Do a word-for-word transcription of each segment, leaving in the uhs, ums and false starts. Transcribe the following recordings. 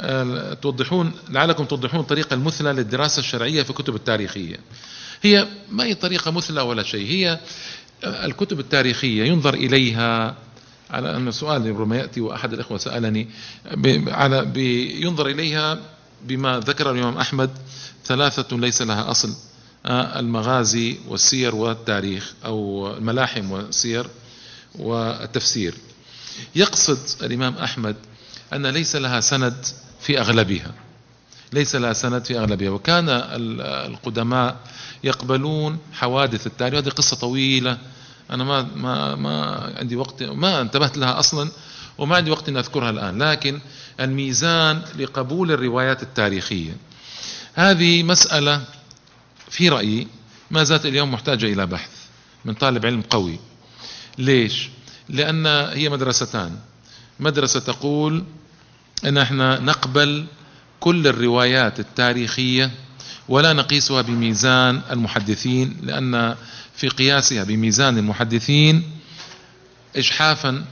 توضحون لعلكم توضحون الطريقة المثلى للدراسة الشرعية في الكتب التاريخية. هي ما هي طريقة مثلى ولا شيء، هي الكتب التاريخية ينظر إليها على أن سؤال ربما يأتي وأحد الإخوة سألني على ينظر إليها بما ذكر الإمام أحمد ثلاثة ليس لها أصل: المغازي والسير والتاريخ، أو الملاحم والسير والتفسير. يقصد الإمام أحمد أن ليس لها سند في أغلبها، ليس لها سند في أغلبها. وكان القدماء يقبلون حوادث التاريخ، هذه قصة طويلة أنا ما ما ما عندي وقت، ما انتبهت لها أصلا وما عندي وقت أن أذكرها الآن. لكن الميزان لقبول الروايات التاريخية هذه مسألة في رأيي ما زالت اليوم محتاجة إلى بحث من طالب علم قوي. ليش؟ لأن هي مدرستان: مدرسة تقول أن احنا نقبل كل الروايات التاريخية ولا نقيسها بميزان المحدثين، لأن في قياسها بميزان المحدثين إجحافا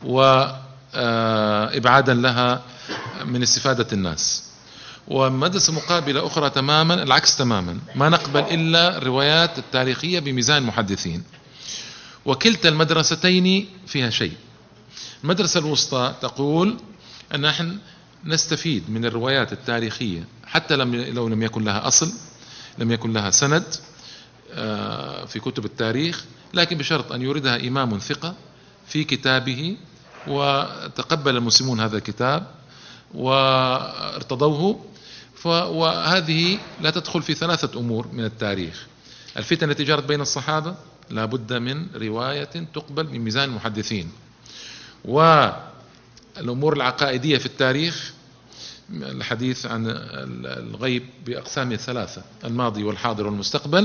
وإبعادا لها من استفادة الناس. ومدرسة مقابلة أخرى تماما العكس تماما، ما نقبل إلا الروايات التاريخية بميزان المحدثين. وكلتا المدرستين فيها شيء. المدرسة الوسطى تقول أن نحن نستفيد من الروايات التاريخية حتى لو لم يكن لها أصل، لم يكن لها سند في كتب التاريخ، لكن بشرط أن يوردها إمام ثقة في كتابه وتقبل المسلمون هذا الكتاب وارتضوه. وهذه لا تدخل في ثلاثة أمور من التاريخ: الفتن التي جرت بين الصحابة لا بد من رواية تقبل من ميزان المحدثين، والأمور العقائدية في التاريخ، الحديث عن الغيب بأقسامه الثلاثة: الماضي والحاضر والمستقبل،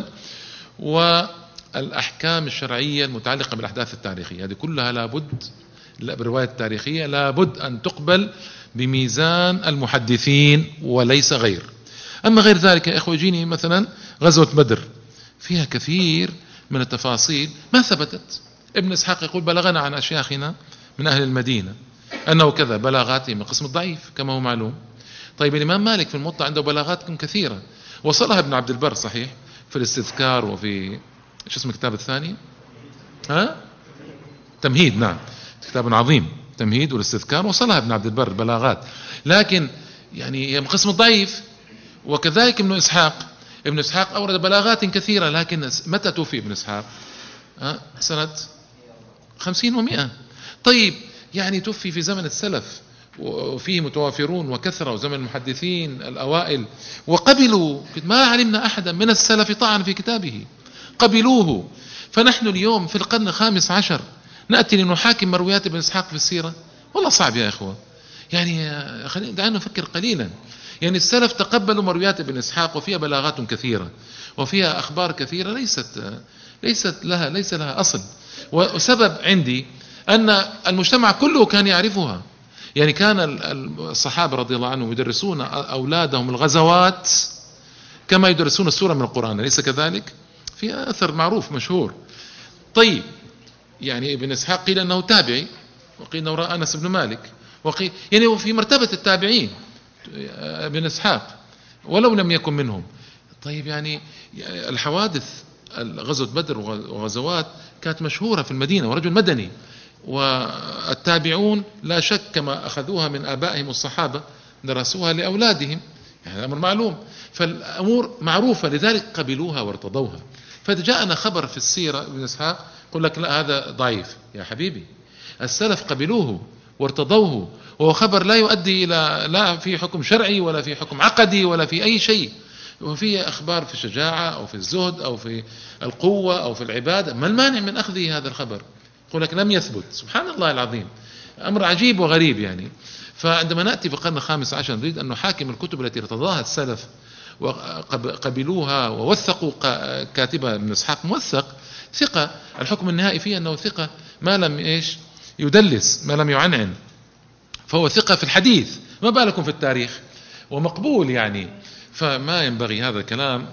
والأحكام الشرعية المتعلقة بالأحداث التاريخية. هذه كلها لابد بالرواية التاريخية لابد أن تقبل بميزان المحدثين وليس غير. أما غير ذلك يا إخوة، يجيني مثلا غزوة بدر فيها كثير من التفاصيل ما ثبتت. ابن إسحاق يقول بلغنا عن أشياخنا من أهل المدينة أنه كذا، بلاغاته من قسم الضعيف كما هو معلوم. طيب الإمام مالك في الموطأ عنده بلاغات كثيرة وصلها ابن عبد البر صحيح في الاستذكار وفي شو اسم الكتاب الثاني؟ ها؟ تمهيد. نعم، كتاب عظيم تمهيد والاستذكار، وصلها ابن عبد البر بلاغات، لكن يعني هي من قسم الضعيف. وكذلك ابن إسحاق، ابن إسحاق أورد بلاغات كثيرة، لكن متى توفي ابن إسحاق؟ أه؟ سنة خمسين ومئة. طيب يعني توفي في زمن السلف وفيه متوافرون وكثرة، وزمن المحدثين الأوائل، وقبلوا، ما علمنا أحدا من السلف طعن في كتابه، قبلوه. فنحن اليوم في القرن الخامس عشر نأتي لنحاكم مرويات ابن إسحاق في السيرة؟ والله صعب يا إخوة. يعني دعنا نفكر قليلا. يعني السلف تقبلوا مرويات ابن إسحاق وفيها بلاغات كثيرة وفيها أخبار كثيرة ليست ليست لها ليس لها أصل. وسبب عندي أن المجتمع كله كان يعرفها. يعني كان الصحابة رضي الله عنهم يدرسون أولادهم الغزوات كما يدرسون السورة من القرآن، أليس كذلك؟ في أثر معروف مشهور. طيب يعني ابن إسحاق قيل أنه تابعي، وقيل أنه رأى أنس بن مالك، وقيل يعني في مرتبة التابعين ابن إسحاق ولو لم يكن منهم. طيب يعني الحوادث غزوة بدر وغزوات كانت مشهورة في المدينة، ورجل مدني، والتابعون لا شك كما أخذوها من آبائهم الصحابة درسوها لأولادهم، يعني أمر معلوم، فالأمور معروفة لذلك قبلوها وارتضوها. فجاءنا خبر في السيرة ابن إسحاق يقول لك لا هذا ضعيف. يا حبيبي السلف قبلوه وارتضوه، وهو خبر لا يؤدي إلى لا في حكم شرعي ولا في حكم عقدي ولا في أي شيء، وفي أخبار في الشجاعة أو في الزهد أو في القوة أو في العبادة. ما المانع من أخذه هذا الخبر؟ يقول لك لم يثبت. سبحان الله العظيم، أمر عجيب وغريب. يعني فعندما نأتي في القرن الخامس عشر نريد أن نحاكم الكتب التي ارتضاها السلف وقبلوها ووثقوا كاتبها ابن إسحاق، موثق ثقة، الحكم النهائي فيه أنه ثقة ما لم إيش يدلس، ما لم يعنعن، فهو ثقة في الحديث، ما بالكم في التاريخ، ومقبول يعني. فما ينبغي هذا الكلام